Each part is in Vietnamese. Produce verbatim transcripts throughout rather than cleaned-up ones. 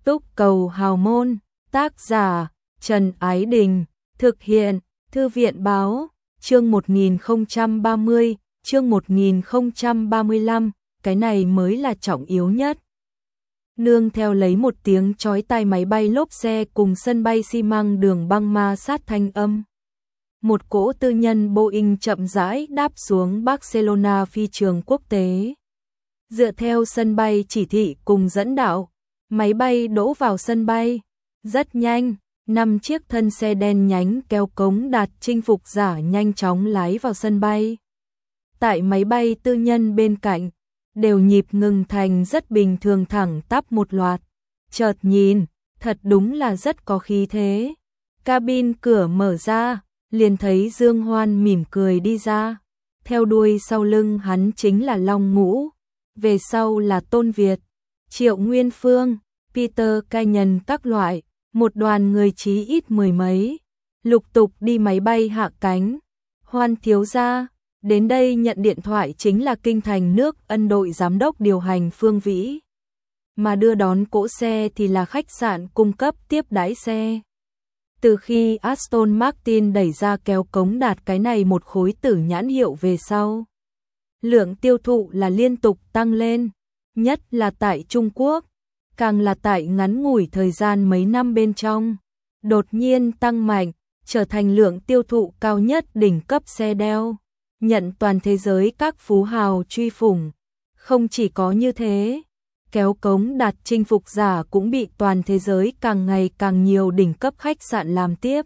Túc Cầu Hào Môn, tác giả Trần Ái Đình, thực hiện Thư viện Báo, chương một nghìn không trăm ba mươi, chương một nghìn không trăm ba mươi lăm, cái này mới là trọng yếu nhất. Nương theo lấy một tiếng chói tai máy bay lốp xe cùng sân bay xi măng đường băng ma sát thanh âm. Một cỗ tư nhân Boeing chậm rãi đáp xuống Barcelona phi trường quốc tế. Dựa theo sân bay chỉ thị cùng dẫn đạo, máy bay đỗ vào sân bay. Rất nhanh, năm chiếc thân xe đen nhánh kéo cống đạt chinh phục giả nhanh chóng lái vào sân bay. Tại máy bay tư nhân bên cạnh, đều nhịp ngừng thành rất bình thường thẳng tắp một loạt. Chợt nhìn, thật đúng là rất có khí thế. Cabin cửa mở ra, liền thấy Dương Hoan mỉm cười đi ra. Theo đuôi sau lưng hắn chính là Long Ngũ, về sau là Tôn Việt, Triệu Nguyên Phương, Peter Canyon các loại, một đoàn người chí ít mười mấy, lục tục đi máy bay hạ cánh. Hoan thiếu gia, đến đây nhận điện thoại chính là kinh thành nước Ân đội giám đốc điều hành Phương Vĩ, mà đưa đón cỗ xe thì là khách sạn cung cấp tiếp đãi xe. Từ khi Aston Martin đẩy ra kéo cống đạt cái này một khối tử nhãn hiệu về sau, lượng tiêu thụ là liên tục tăng lên, nhất là tại Trung Quốc, càng là tại ngắn ngủi thời gian mấy năm bên trong, đột nhiên tăng mạnh, trở thành lượng tiêu thụ cao nhất đỉnh cấp xe đeo, nhận toàn thế giới các phú hào truy phủng. Không chỉ có như thế, kéo cống đạt chinh phục giả cũng bị toàn thế giới càng ngày càng nhiều đỉnh cấp khách sạn làm tiếp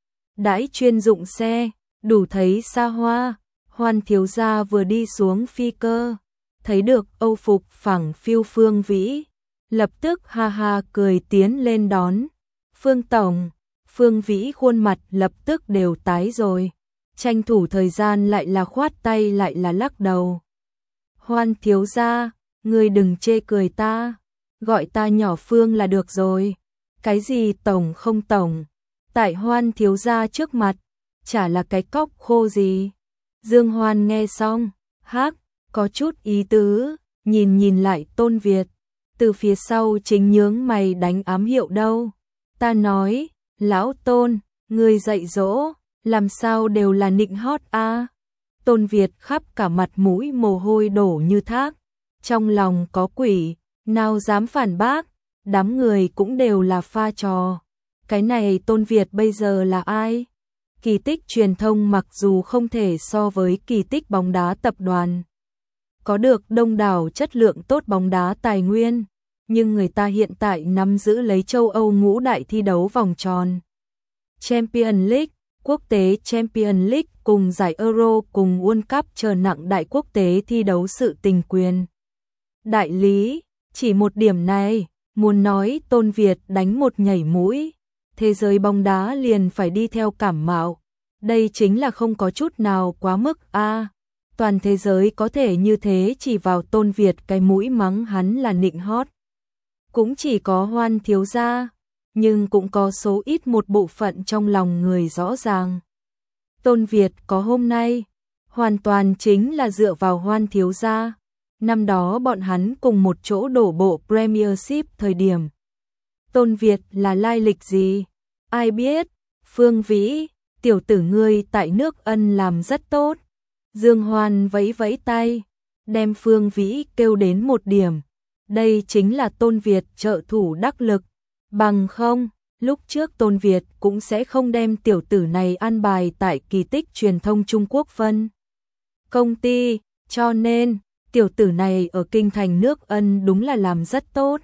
đãi chuyên dụng xe, đủ thấy xa hoa. Hoan thiếu gia vừa đi xuống phi cơ, thấy được Âu phục phẳng phiu Phương Vĩ, lập tức ha ha cười tiến lên đón. Phương tổng, Phương Vĩ khuôn mặt lập tức đều tái rồi, tranh thủ thời gian lại là khoát tay lại là lắc đầu. Hoan thiếu gia, ngươi đừng chê cười ta, gọi ta nhỏ Phương là được rồi. Cái gì tổng không tổng, tại Hoan thiếu gia trước mặt, chả là cái cóc khô gì. Dương Hoan nghe xong, hắc, có chút ý tứ, nhìn nhìn lại Tôn Việt, từ phía sau chính nhướng mày đánh ám hiệu đâu. Ta nói, lão Tôn, ngươi dạy dỗ, làm sao đều là nịnh hót a. Tôn Việt khắp cả mặt mũi mồ hôi đổ như thác, trong lòng có quỷ, nào dám phản bác, đám người cũng đều là pha trò. Cái này Tôn Việt bây giờ là ai? Kỳ Tích truyền thông mặc dù không thể so với Kỳ Tích bóng đá tập đoàn, có được đông đảo chất lượng tốt bóng đá tài nguyên, nhưng người ta hiện tại nắm giữ lấy châu Âu ngũ đại thi đấu vòng tròn. Champions League, quốc tế Champions League cùng giải Euro cùng World Cup chờ nặng đại quốc tế thi đấu sự tình quyền. Đại lý, chỉ một điểm này, muốn nói Tôn Việt đánh một nhảy mũi, thế giới bóng đá liền phải đi theo cảm mạo. Đây chính là không có chút nào quá mức a. À, toàn thế giới có thể như thế chỉ vào Tôn Việt cái mũi mắng hắn là nịnh hót. Cũng chỉ có Hoan thiếu gia, nhưng cũng có số ít một bộ phận trong lòng người rõ ràng. Tôn Việt có hôm nay, hoàn toàn chính là dựa vào Hoan thiếu gia. Năm đó bọn hắn cùng một chỗ đổ bộ Premiership thời điểm. Tôn Việt là lai lịch gì? Ai biết? Phương Vĩ, tiểu tử ngươi tại nước Ân làm rất tốt. Dương Hoan vẫy vẫy tay, đem Phương Vĩ kêu đến một điểm. Đây chính là Tôn Việt trợ thủ đắc lực. Bằng không, lúc trước Tôn Việt cũng sẽ không đem tiểu tử này an bài tại Kỳ Tích truyền thông Trung Quốc phân công ty, cho nên tiểu tử này ở kinh thành nước Ân đúng là làm rất tốt.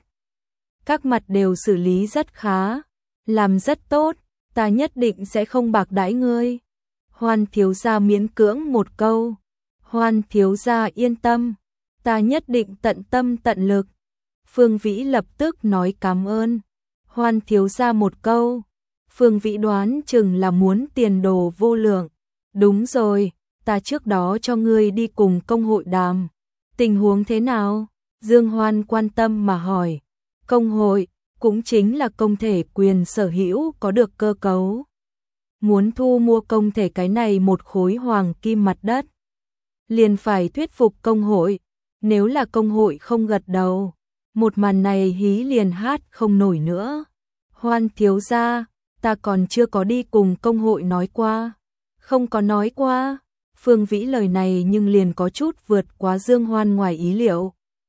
Các mặt đều xử lý rất khá, làm rất tốt, ta nhất định sẽ không bạc đãi ngươi. Hoan thiếu gia miễn cưỡng một câu. Hoan thiếu gia yên tâm, ta nhất định tận tâm tận lực. Phương Vĩ lập tức nói cảm ơn. Hoan thiếu gia một câu. Phương Vĩ đoán chừng là muốn tiền đồ vô lượng. Đúng rồi, ta trước đó cho ngươi đi cùng công hội đàm. Tình huống thế nào? Dương Hoan quan tâm mà hỏi. Công hội cũng chính là công thể quyền sở hữu có được cơ cấu. Muốn thu mua công thể cái này một khối hoàng kim mặt đất, liền phải thuyết phục công hội. Nếu là công hội không gật đầu, Một màn này hí liền hát không nổi nữa. Hoan thiếu gia, ta còn chưa có đi cùng công hội nói qua. Không có nói qua. Phương Vĩ lời này nhưng liền có chút vượt quá Dương Hoan ngoài ý liệu.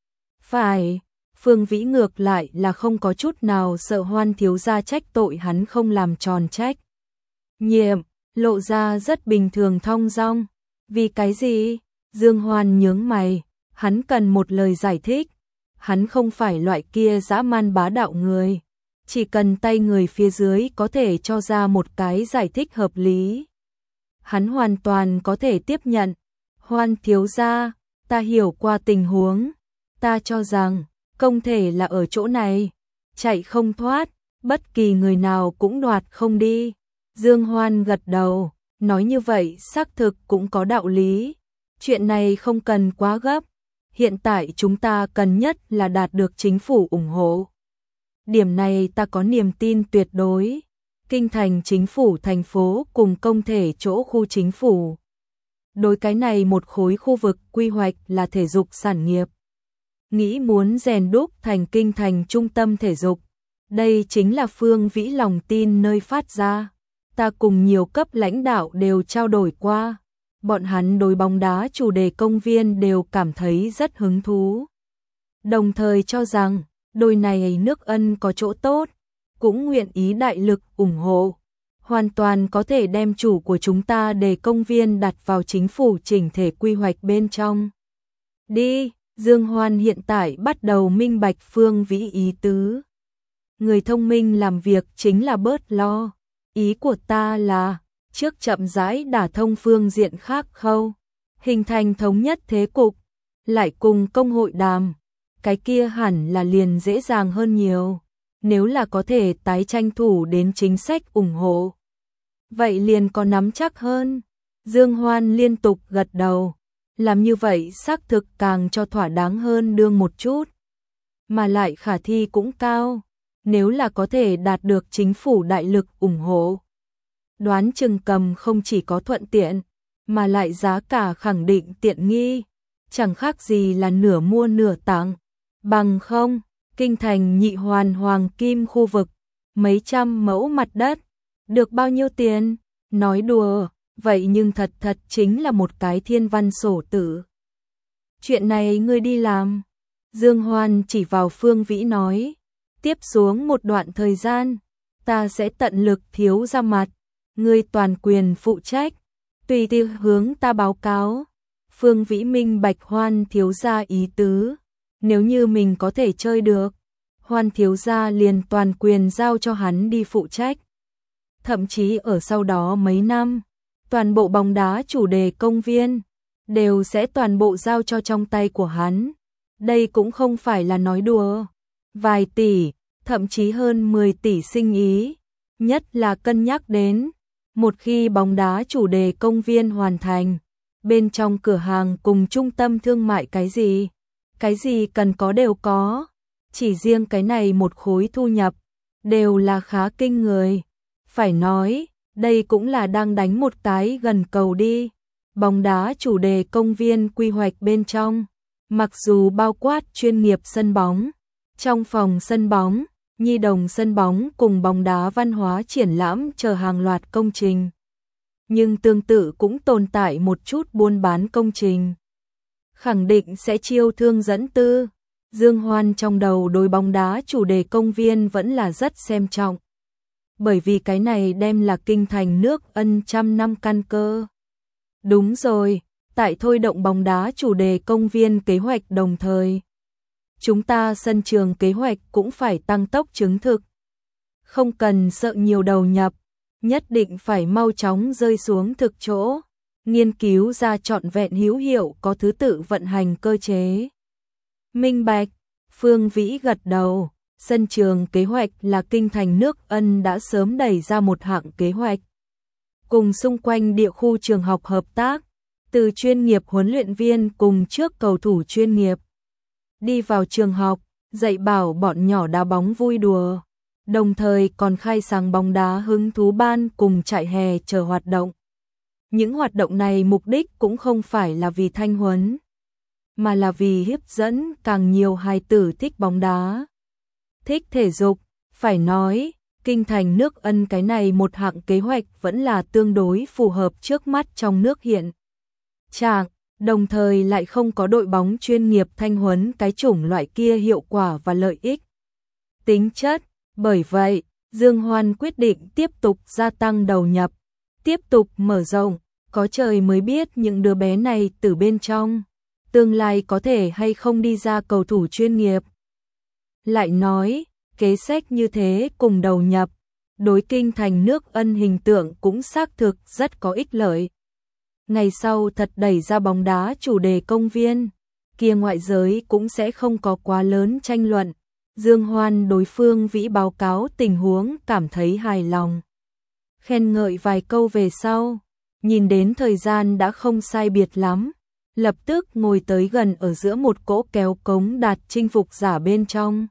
Phải, Phương Vĩ ngược lại là không có chút nào sợ Hoan thiếu gia trách tội hắn không làm tròn trách nhiệm, lộ ra rất bình thường thong dong. Vì cái gì? Dương Hoan nhướng mày, hắn cần một lời giải thích. Hắn không phải loại kia dã man bá đạo người, chỉ cần tay người phía dưới có thể cho ra một cái giải thích hợp lý. Hắn hoàn toàn có thể tiếp nhận. Hoan thiếu gia, ta hiểu qua tình huống, ta cho rằng công thể là ở chỗ này, chạy không thoát, bất kỳ người nào cũng đoạt không đi. Dương Hoan gật đầu, nói như vậy xác thực cũng có đạo lý. Chuyện này không cần quá gấp, hiện tại chúng ta cần nhất là đạt được chính phủ ủng hộ. Điểm này ta có niềm tin tuyệt đối. Kinh thành chính phủ thành phố cùng công thể chỗ khu chính phủ. Đối cái này một khối khu vực quy hoạch là thể dục sản nghiệp. Nghĩ muốn rèn đúc thành kinh thành trung tâm thể dục. Đây chính là Phương Vĩ lòng tin nơi phát ra. Ta cùng nhiều cấp lãnh đạo đều trao đổi qua. Bọn hắn đối bóng đá chủ đề công viên đều cảm thấy rất hứng thú. Đồng thời cho rằng, đôi này nước Ân có chỗ tốt, cũng nguyện ý đại lực ủng hộ. Hoàn toàn có thể đem chủ của chúng ta để công viên đặt vào chính phủ chỉnh thể quy hoạch bên trong. Đi, Dương Hoan hiện tại bắt đầu minh bạch Phương Vĩ ý tứ. Người thông minh làm việc chính là bớt lo. Ý của ta là, trước chậm rãi đả thông phương diện khác khâu, hình thành thống nhất thế cục, lại cùng công hội đàm. Cái kia hẳn là liền dễ dàng hơn nhiều. Nếu là có thể tái tranh thủ đến chính sách ủng hộ, vậy liền có nắm chắc hơn. Dương Hoan liên tục gật đầu. Làm như vậy xác thực càng cho thỏa đáng hơn đương một chút. Mà lại khả thi cũng cao. Nếu là có thể đạt được chính phủ đại lực ủng hộ, đoán chừng cầm không chỉ có thuận tiện, mà lại giá cả khẳng định tiện nghi. Chẳng khác gì là nửa mua nửa tặng. Bằng không, kinh thành nhị hoàn hoàng kim khu vực, mấy trăm mẫu mặt đất, được bao nhiêu tiền? Nói đùa, vậy nhưng thật thật chính là một cái thiên văn sổ tử. Chuyện này ngươi đi làm. Dương Hoan chỉ vào Phương Vĩ nói, tiếp xuống một đoạn thời gian, ta sẽ tận lực thiếu ra mặt, ngươi toàn quyền phụ trách, tùy theo hướng ta báo cáo. Phương Vĩ minh bạch Hoan thiếu gia ý tứ. Nếu như mình có thể chơi được, Hoan thiếu gia liền toàn quyền giao cho hắn đi phụ trách. Thậm chí ở sau đó mấy năm, toàn bộ bóng đá chủ đề công viên đều sẽ toàn bộ giao cho trong tay của hắn. Đây cũng không phải là nói đùa. Vài tỷ, thậm chí hơn mười tỷ sinh ý. Nhất là cân nhắc đến, một khi bóng đá chủ đề công viên hoàn thành, bên trong cửa hàng cùng trung tâm thương mại cái gì, cái gì cần có đều có. Chỉ riêng cái này một khối thu nhập, đều là khá kinh người. Phải nói, đây cũng là đang đánh một cái gần cầu đi. Bóng đá chủ đề công viên quy hoạch bên trong, mặc dù bao quát chuyên nghiệp sân bóng, trong phòng sân bóng, nhi đồng sân bóng cùng bóng đá văn hóa triển lãm chờ hàng loạt công trình. Nhưng tương tự cũng tồn tại một chút buôn bán công trình. Khẳng định sẽ chiêu thương dẫn tư. Dương Hoan trong đầu đối bóng đá chủ đề công viên vẫn là rất xem trọng. Bởi vì cái này đem là kinh thành nước Ân trăm năm căn cơ. Đúng rồi, tại thôi động bóng đá chủ đề công viên kế hoạch đồng thời, chúng ta sân trường kế hoạch cũng phải tăng tốc chứng thực. Không cần sợ nhiều đầu nhập, nhất định phải mau chóng rơi xuống thực chỗ, nghiên cứu ra trọn vẹn hữu hiệu có thứ tự vận hành cơ chế. Minh bạch, Phương Vĩ gật đầu, sân trường kế hoạch là kinh thành nước Ân đã sớm đẩy ra một hạng kế hoạch. Cùng xung quanh địa khu trường học hợp tác, từ chuyên nghiệp huấn luyện viên cùng trước cầu thủ chuyên nghiệp. Đi vào trường học, dạy bảo bọn nhỏ đá bóng vui đùa, đồng thời còn khai sáng bóng đá hứng thú ban cùng chạy hè chờ hoạt động. Những hoạt động này mục đích cũng không phải là vì thanh huấn, mà là vì hấp dẫn càng nhiều hài tử thích bóng đá, thích thể dục. Phải nói, kinh thành nước Ân cái này một hạng kế hoạch vẫn là tương đối phù hợp trước mắt trong nước hiện trạng, đồng thời lại không có đội bóng chuyên nghiệp thanh huấn cái chủng loại kia hiệu quả và lợi ích tính chất. Bởi vậy, Dương Hoan quyết định tiếp tục gia tăng đầu nhập, tiếp tục mở rộng, có trời mới biết những đứa bé này từ bên trong tương lai có thể hay không đi ra cầu thủ chuyên nghiệp. Lại nói, kế sách như thế cùng đầu nhập, đối kinh thành nước Ân hình tượng cũng xác thực rất có ích lợi. Ngày sau thật đẩy ra bóng đá chủ đề công viên, kia ngoại giới cũng sẽ không có quá lớn tranh luận. Dương Hoan đối phương Vĩ báo cáo tình huống cảm thấy hài lòng, khen ngợi vài câu về sau, nhìn đến thời gian đã không sai biệt lắm, lập tức ngồi tới gần ở giữa một cỗ kéo cống đạt chinh phục giả bên trong.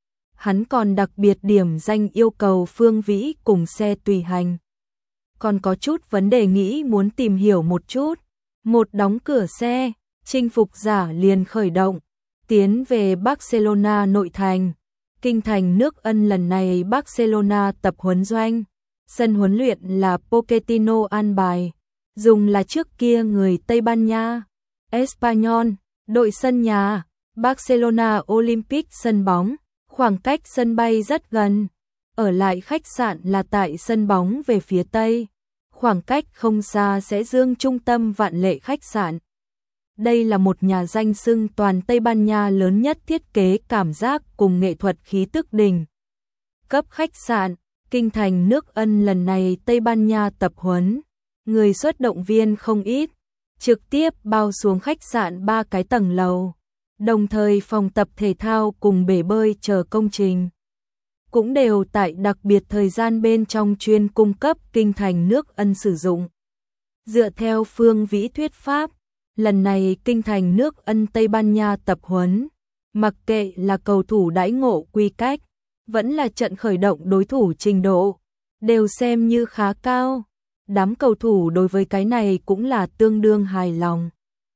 Hắn còn đặc biệt điểm danh yêu cầu Phương Vĩ cùng xe tùy hành. Còn có chút vấn đề nghĩ muốn tìm hiểu một chút. Một đóng cửa xe, chinh phục giả liền khởi động, tiến về Barcelona nội thành. Kinh thành nước Ân lần này Barcelona tập huấn doanh, sân huấn luyện là Pochettino an bài, dùng là trước kia người Tây Ban Nha, Espanyol, đội sân nhà, Barcelona Olympic sân bóng, khoảng cách sân bay rất gần, ở lại khách sạn là tại sân bóng về phía Tây, khoảng cách không xa sẽ dương trung tâm Vạn Lệ khách sạn. Đây là một nhà danh xưng toàn Tây Ban Nha lớn nhất thiết kế cảm giác cùng nghệ thuật khí tức đỉnh cấp khách sạn. Kinh thành nước Ân lần này Tây Ban Nha tập huấn, người xuất động viên không ít, trực tiếp bao xuống khách sạn ba cái tầng lầu, đồng thời phòng tập thể thao cùng bể bơi chờ công trình cũng đều tại đặc biệt thời gian bên trong chuyên cung cấp kinh thành nước Ân sử dụng. Dựa theo Phương Vĩ thuyết pháp, lần này kinh thành nước Ân Tây Ban Nha tập huấn, mặc kệ là cầu thủ đãi ngộ quy cách, vẫn là trận khởi động đối thủ trình độ, đều xem như khá cao. Đám cầu thủ đối với cái này cũng là tương đương hài lòng.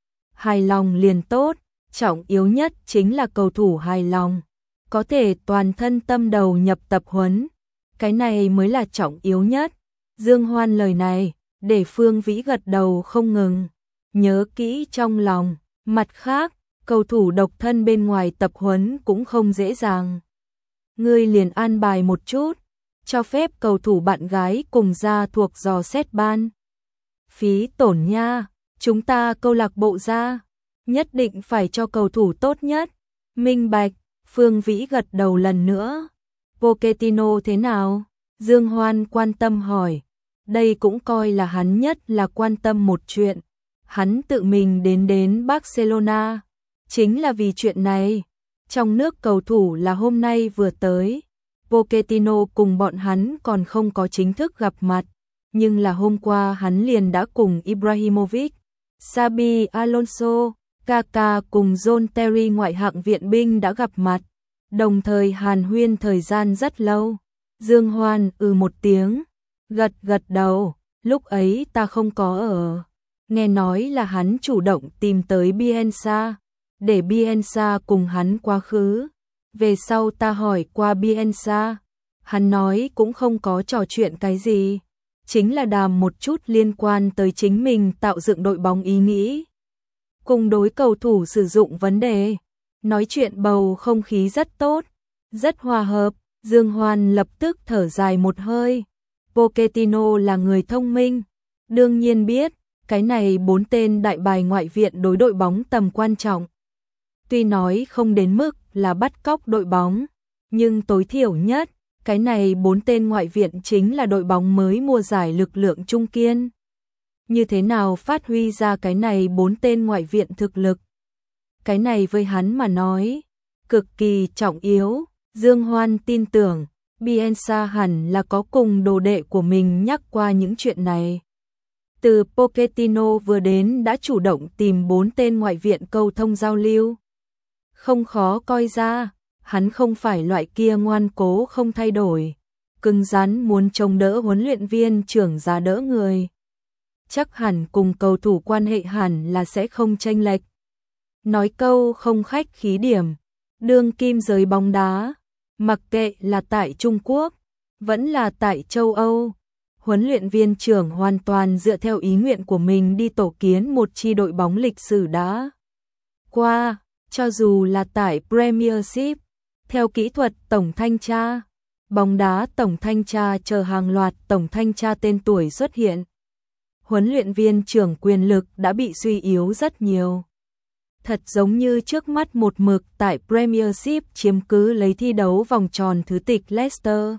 Hài lòng liền tốt, trọng yếu nhất chính là cầu thủ hài lòng, có thể toàn thân tâm đầu nhập tập huấn, cái này mới là trọng yếu nhất. Dương Hoan lời này, để Phương Vĩ gật đầu không ngừng, nhớ kỹ trong lòng. Mặt khác, cầu thủ độc thân bên ngoài tập huấn cũng không dễ dàng. Ngươi liền an bài một chút, cho phép cầu thủ bạn gái cùng ra thuộc dò xét ban. Phí tổn nha, chúng ta câu lạc bộ ra, nhất định phải cho cầu thủ tốt nhất. Minh bạch, Phương Vĩ gật đầu lần nữa. Pochettino thế nào? Dương Hoan quan tâm hỏi. Đây cũng coi là hắn nhất là quan tâm một chuyện. Hắn tự mình đến đến Barcelona, chính là vì chuyện này. Trong nước cầu thủ là hôm nay vừa tới, Pochettino cùng bọn hắn còn không có chính thức gặp mặt, nhưng là hôm qua hắn liền đã cùng Ibrahimovic, Xabi Alonso, Kaká cùng John Terry ngoại hạng viện binh đã gặp mặt, đồng thời hàn huyên thời gian rất lâu. Dương Hoan ừ một tiếng, gật gật đầu, lúc ấy ta không có ở, nghe nói là hắn chủ động tìm tới Bielsa, để Bielsa cùng hắn quá khứ. Về sau ta hỏi qua Bielsa, hắn nói cũng không có trò chuyện cái gì, chính là đàm một chút liên quan tới chính mình tạo dựng đội bóng ý nghĩ, cùng đối cầu thủ sử dụng vấn đề. Nói chuyện bầu không khí rất tốt, rất hòa hợp. Dương Hoan lập tức thở dài một hơi. Pochettino là người thông minh, đương nhiên biết cái này bốn tên đại bài ngoại viện đối đội bóng tầm quan trọng. Tuy nói không đến mức là bắt cóc đội bóng, nhưng tối thiểu nhất, cái này bốn tên ngoại viện chính là đội bóng mới mùa giải lực lượng trung kiên. Như thế nào phát huy ra cái này bốn tên ngoại viện thực lực? Cái này với hắn mà nói, cực kỳ trọng yếu. Dương Hoan tin tưởng, Bielsa hẳn là có cùng đồ đệ của mình nhắc qua những chuyện này. Từ Pochettino vừa đến đã chủ động tìm bốn tên ngoại viện câu thông giao lưu. Không khó coi ra, hắn không phải loại kia ngoan cố không thay đổi, cứng rắn muốn chống đỡ huấn luyện viên trưởng giá đỡ người. Chắc hẳn cùng cầu thủ quan hệ hẳn là sẽ không chênh lệch. Nói câu không khách khí điểm, đương kim giới bóng đá, mặc kệ là tại Trung Quốc, vẫn là tại châu Âu, huấn luyện viên trưởng hoàn toàn dựa theo ý nguyện của mình đi tổ kiến một chi đội bóng lịch sử đã qua, cho dù là tại Premiership, theo kỹ thuật tổng thanh tra, bóng đá tổng thanh tra chờ hàng loạt tổng thanh tra tên tuổi xuất hiện. Huấn luyện viên trưởng quyền lực đã bị suy yếu rất nhiều. Thật giống như trước mắt một mực tại Premiership chiếm cứ lấy thi đấu vòng tròn thứ tịch Leicester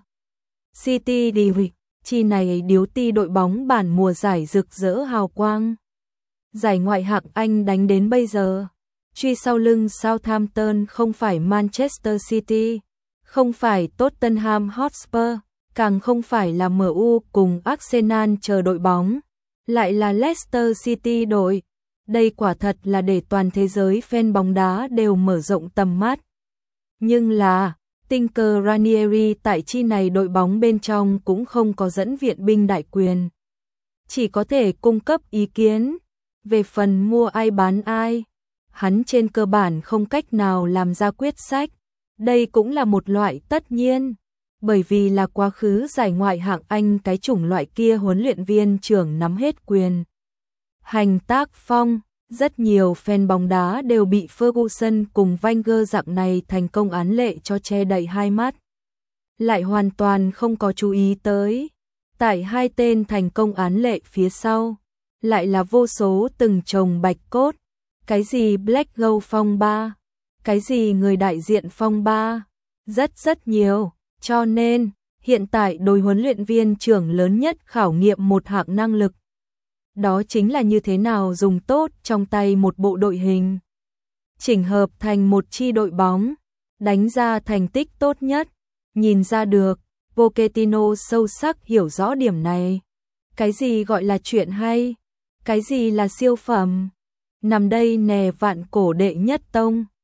City đi huy, chi này điếu ti đội bóng bản mùa giải rực rỡ hào quang. Giải ngoại hạng Anh đánh đến bây giờ, truy sau lưng Southampton không phải Manchester City, không phải Tottenham Hotspur, càng không phải là em u cùng Arsenal chờ đội bóng, lại là Leicester City đội. Đây quả thật là để toàn thế giới fan bóng đá đều mở rộng tầm mắt. Nhưng là, Tinker Ranieri tại chi này đội bóng bên trong cũng không có dẫn viện binh đại quyền. Chỉ có thể cung cấp ý kiến, về phần mua ai bán ai, hắn trên cơ bản không cách nào làm ra quyết sách. Đây cũng là một loại tất nhiên, bởi vì là quá khứ giải ngoại hạng Anh cái chủng loại kia huấn luyện viên trưởng nắm hết quyền hành tác phong. Rất nhiều fan bóng đá đều bị Ferguson cùng Wenger dạng này thành công án lệ cho che đậy hai mắt. Lại hoàn toàn không có chú ý tới. Tại hai tên thành công án lệ phía sau, lại là vô số từng chồng bạch cốt. Cái gì Black Gold phong ba, cái gì người đại diện phong ba, rất rất nhiều. Cho nên, hiện tại đối huấn luyện viên trưởng lớn nhất khảo nghiệm một hạng năng lực. Đó chính là như thế nào dùng tốt trong tay một bộ đội hình, chỉnh hợp thành một chi đội bóng, đánh ra thành tích tốt nhất. Nhìn ra được, Pochettino sâu sắc hiểu rõ điểm này. Cái gì gọi là chuyện hay, cái gì là siêu phẩm, nằm đây nè vạn cổ đệ nhất tông.